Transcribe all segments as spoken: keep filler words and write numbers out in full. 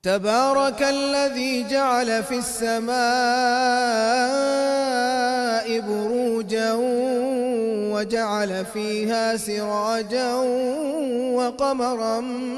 تبارك الذي جعل في السماء بروجا وجعل فيها سراجا وقمرا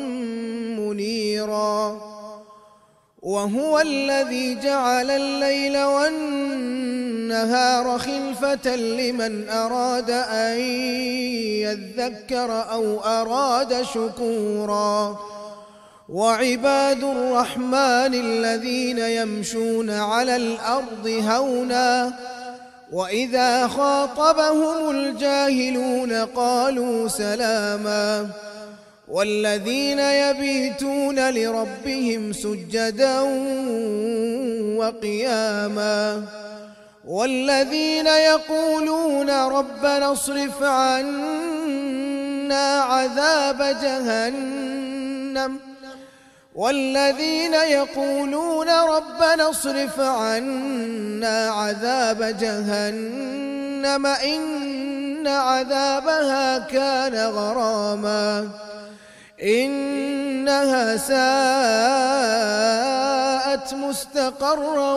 منيرا وهو الذي جعل الليل والنهار خلفة لمن أراد أن يذكر أو أراد شكورا وعباد الرحمن الذين يمشون على الأرض هونا وإذا خاطبهم الجاهلون قالوا سلاما والذين يبيتون لربهم سجدا وقياما والذين يقولون ربنا اصرف عنا عذاب جهنم والذين يقولون ربنا اصرف عنا عذاب جهنم إن عذابها كان غراما إنها ساءت مستقرا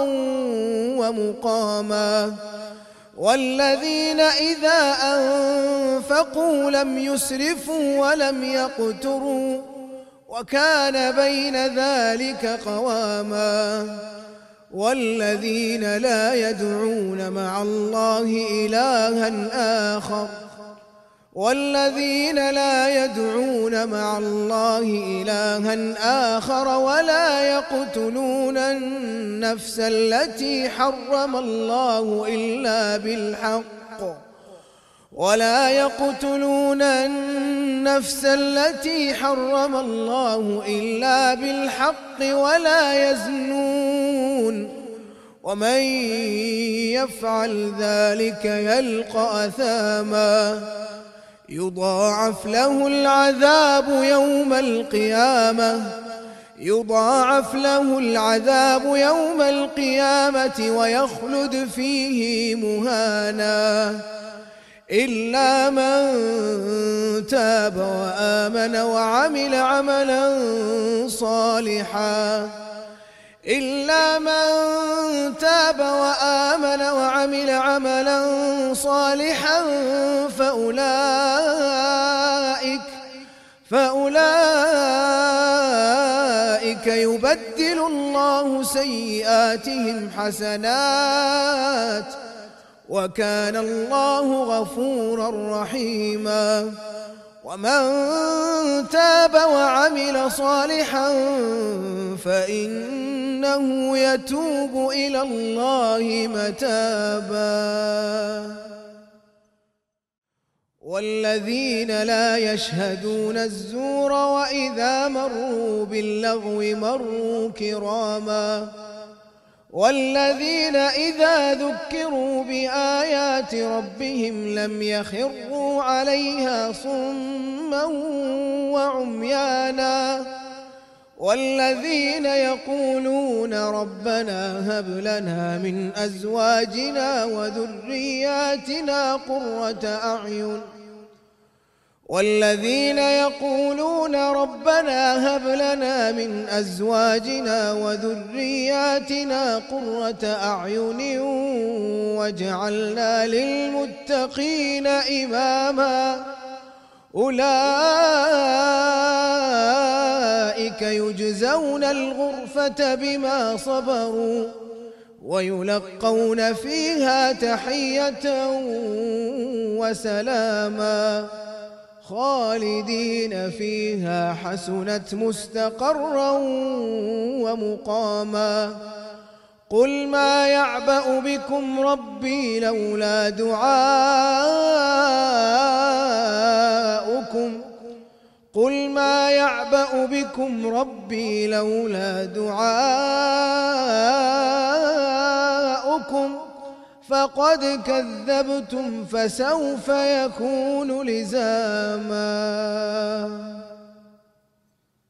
ومقاما والذين إذا أنفقوا لم يسرفوا ولم يقتروا وكان بين ذلك قواما والذين لا يدعون مع الله إلها آخر والذين لا يدعون مع الله إلها آخر ولا يقتلون النفس التي حرم الله إلا بالحق ولا يقتلون النفس التي حرم الله إلا بالحق ولا يزنون ومن يفعل ذلك يلقى أثاما يضاعف له العذاب يوم القيامة يضاعف له العذاب يوم القيامة ويخلد فيه مهانا إلا من تاب وآمن وعمل عملا صالحا إلا من تاب وآمن وعمل عملا صالحا فأولئك فأولئك يبدل الله سيئاتهم حسنات وكان الله غفورا رحيما ومن تاب وعمل صالحا فإنه يتوب إلى الله متابا والذين لا يشهدون الزور وإذا مروا باللغو مروا كراما والذين إذا ذكروا بآيات ربهم لم يخروا عليها صما وعميانا والذين يقولون ربنا هب لنا من أزواجنا وذرياتنا قرة أعين والذين يقولون ربنا هب لنا من أزواجنا وذرياتنا قرة أعين واجعلنا للمتقين إماما أولئك يجزون الغرفة بما صبروا ويلقون فيها تحية وسلاما خالدين فيها حسنت مستقرا ومقاما قل ما يعبأ بكم ربي لولا دعاؤكم قل ما يعبأ بكم ربي لولا دعاؤكم فقد كذبتم فسوف يكون لزاما.